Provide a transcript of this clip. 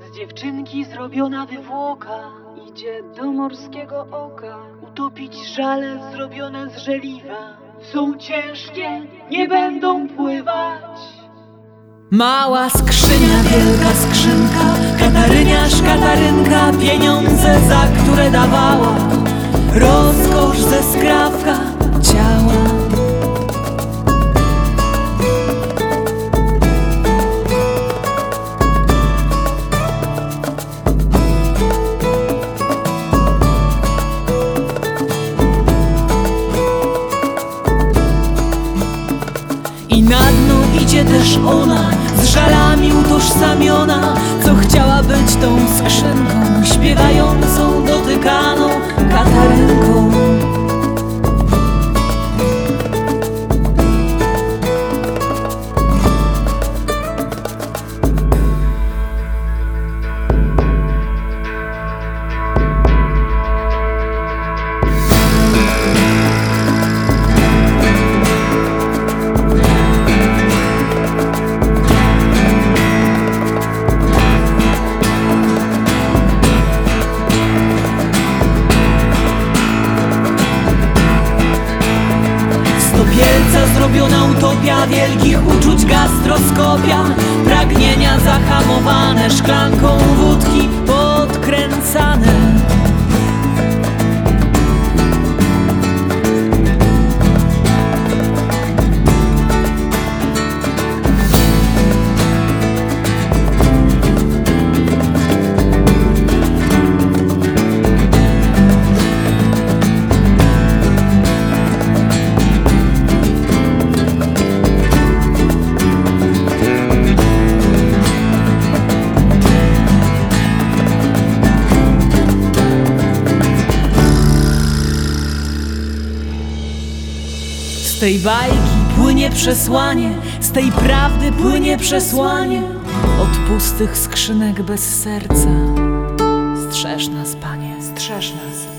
Z dziewczynki zrobiona wywłoka idzie do morskiego oka. Utopić żale zrobione z żeliwa. Są ciężkie, nie będą pływać. Mała skrzynia, wielka skrzynka, Kataryniasz, Katarynka, pieniądze, za które dawała, rozkosz ze skrawka ciała. I na dno idzie też ona, z żalami utożsamiona, co chciała być tą skrzynką, śpiewającą, dotykaną Katarynką. Wielca zrobiona utopia, wielkich uczuć gastroskopia, pragnienia zahamowane, szklanką wódki podkręcane. Z tej bajki płynie przesłanie, z tej prawdy płynie przesłanie. Od pustych skrzynek bez serca strzeż nas, Panie, strzeż nas.